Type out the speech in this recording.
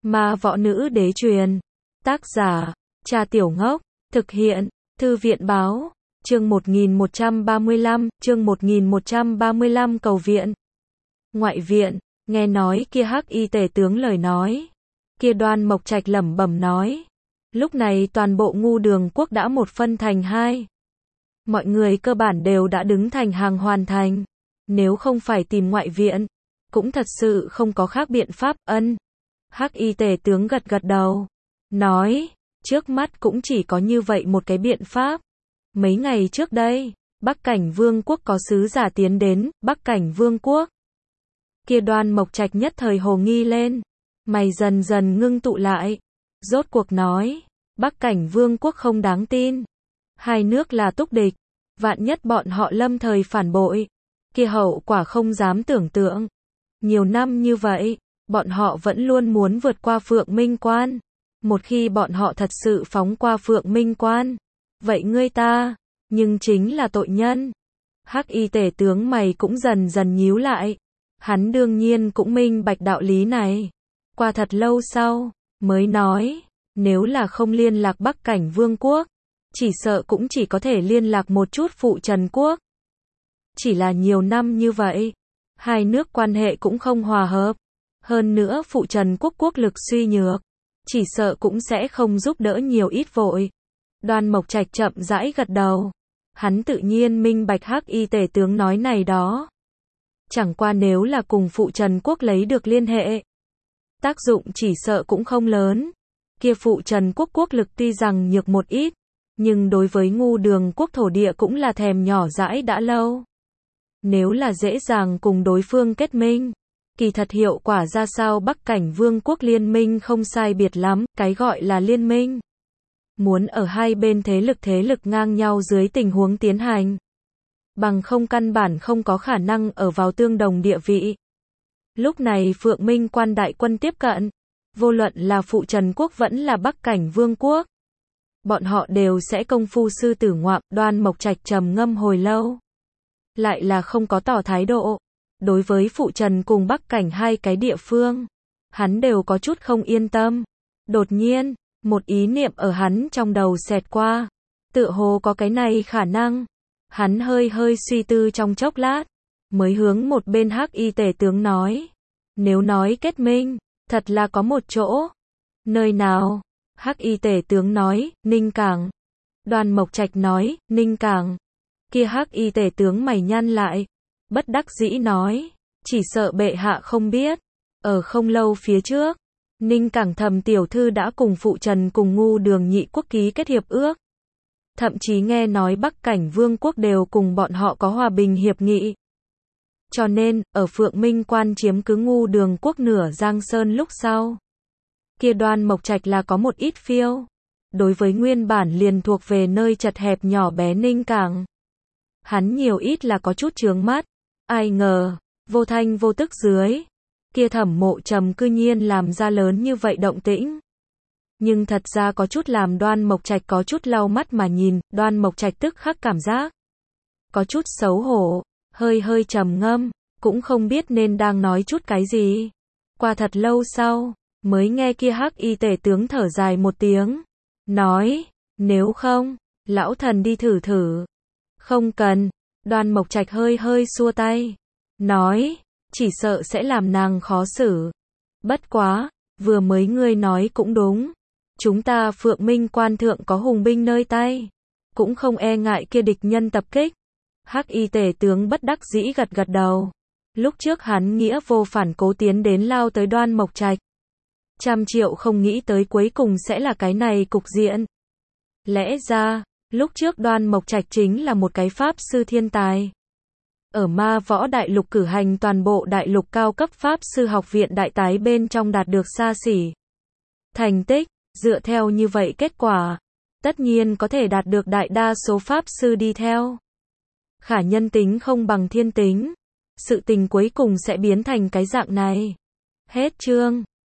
Ma võ nữ đế truyền. Tác giả, Cha Tiểu Ngốc. Thực hiện, Thư viện báo. Chương 1135, cầu viện. Ngoại viện, nghe nói kia Hắc Y tể tướng lời nói. Kia Đoan Mộc Trạch lẩm bẩm nói. Lúc này toàn bộ Ngu Đường quốc đã một phân thành hai. Mọi người cơ bản đều đã đứng thành hàng hoàn thành. Nếu không phải tìm ngoại viện, cũng thật sự không có khác biện pháp. Hắc Y tể tướng gật gật đầu. Nói, trước mắt cũng chỉ có như vậy một cái biện pháp. Mấy ngày trước đây, Bắc Cảnh Vương quốc có sứ giả tiến đến, Bắc Cảnh Vương quốc. Kia Đoan Mộc Trạch nhất thời hồ nghi lên. Mày dần dần ngưng tụ lại. Rốt cuộc nói, Bắc Cảnh Vương quốc không đáng tin. Hai nước là túc địch. Vạn nhất bọn họ lâm thời phản bội. Kia hậu quả không dám tưởng tượng. Nhiều năm như vậy, bọn họ vẫn luôn muốn vượt qua Phượng Minh Quan. Một khi bọn họ thật sự phóng qua Phượng Minh Quan, vậy ngươi ta, nhưng chính là tội nhân. Hắc Y tể tướng mày cũng dần dần nhíu lại. Hắn đương nhiên cũng minh bạch đạo lý này. Qua thật lâu sau, mới nói, nếu là không liên lạc Bắc Cảnh Vương quốc, chỉ sợ cũng chỉ có thể liên lạc một chút Phụ Trần quốc. Chỉ là nhiều năm như vậy, hai nước quan hệ cũng không hòa hợp. Hơn nữa Phụ Trần quốc quốc lực suy nhược, chỉ sợ cũng sẽ không giúp đỡ nhiều ít vội. Đoan Mộc Trạch chậm rãi gật đầu. Hắn tự nhiên minh bạch Hắc Y tể tướng nói này đó. Chẳng qua nếu là cùng Phụ Trần quốc lấy được liên hệ, tác dụng chỉ sợ cũng không lớn. Kia Phụ Trần quốc quốc lực tuy rằng nhược một ít, nhưng đối với Ngu Đường quốc thổ địa cũng là thèm nhỏ dãi đã lâu. Nếu là dễ dàng cùng đối phương kết minh, kỳ thật hiệu quả ra sao Bắc Cảnh Vương quốc liên minh không sai biệt lắm. Cái gọi là liên minh, muốn ở hai bên thế lực ngang nhau dưới tình huống tiến hành. Bằng không căn bản không có khả năng ở vào tương đồng địa vị. Lúc này Phượng Minh Quan đại quân tiếp cận, vô luận là Phụ Trần quốc vẫn là Bắc Cảnh Vương quốc, bọn họ đều sẽ công phu sư tử ngoạm. Đoan Mộc Trạch trầm ngâm hồi lâu, lại là không có tỏ thái độ. Đối với Phụ Trần cùng Bắc Cảnh hai cái địa phương, hắn đều có chút không yên tâm. Đột nhiên, một ý niệm ở hắn trong đầu xẹt qua, tựa hồ có cái này khả năng. Hắn hơi suy tư trong chốc lát, mới hướng một bên Hắc Y tể tướng nói, nếu nói kết minh, thật là có một chỗ. Nơi nào? Hắc Y tể tướng nói, Ninh Cảng. Đoan Mộc Trạch nói, Ninh Cảng. Kia Hắc Y tể tướng mày nhăn lại, bất đắc dĩ nói, chỉ sợ bệ hạ không biết, ở không lâu phía trước, Ninh Cảng Thầm tiểu thư đã cùng Phụ Trần cùng Ngu Đường nhị quốc ký kết hiệp ước. Thậm chí nghe nói Bắc Cảnh Vương quốc đều cùng bọn họ có hòa bình hiệp nghị. Cho nên, ở Phượng Minh Quan chiếm cứ Ngu Đường quốc nửa Giang Sơn lúc sau, kia Đoan Mộc Trạch là có một ít phiêu. Đối với nguyên bản liền thuộc về nơi chật hẹp nhỏ bé Ninh Cảng, hắn nhiều ít là có chút chướng mắt. Ai ngờ, vô thanh vô tức dưới, kia Thẩm Mộ Trầm cư nhiên làm ra lớn như vậy động tĩnh. Nhưng thật ra có chút làm Đoan Mộc Trạch có chút lau mắt mà nhìn. Đoan Mộc Trạch tức khắc cảm giác có chút xấu hổ, hơi trầm ngâm, cũng không biết nên đang nói chút cái gì. Qua thật lâu sau, mới nghe kia Hắc Y tể tướng thở dài một tiếng, nói, nếu không, lão thần đi thử thử. Không cần. Đoan Mộc Trạch hơi xua tay, nói, chỉ sợ sẽ làm nàng khó xử. Bất quá, vừa mới ngươi nói cũng đúng. Chúng ta Phượng Minh Quan thượng có hùng binh nơi tay, cũng không e ngại kia địch nhân tập kích. Hắc Y tể tướng bất đắc dĩ gật gật đầu. Lúc trước hắn nghĩa vô phản cố tiến đến lao tới Đoan Mộc Trạch. Trăm triệu không nghĩ tới cuối cùng sẽ là cái này cục diện. Lẽ ra, lúc trước Đoan Mộc Trạch chính là một cái pháp sư thiên tài. Ở Ma Võ Đại Lục cử hành toàn bộ đại lục cao cấp pháp sư học viện đại tái bên trong đạt được xa xỉ thành tích. Dựa theo như vậy kết quả, tất nhiên có thể đạt được đại đa số pháp sư đi theo. Khả nhân tính không bằng thiên tính, sự tình cuối cùng sẽ biến thành cái dạng này. Hết chương.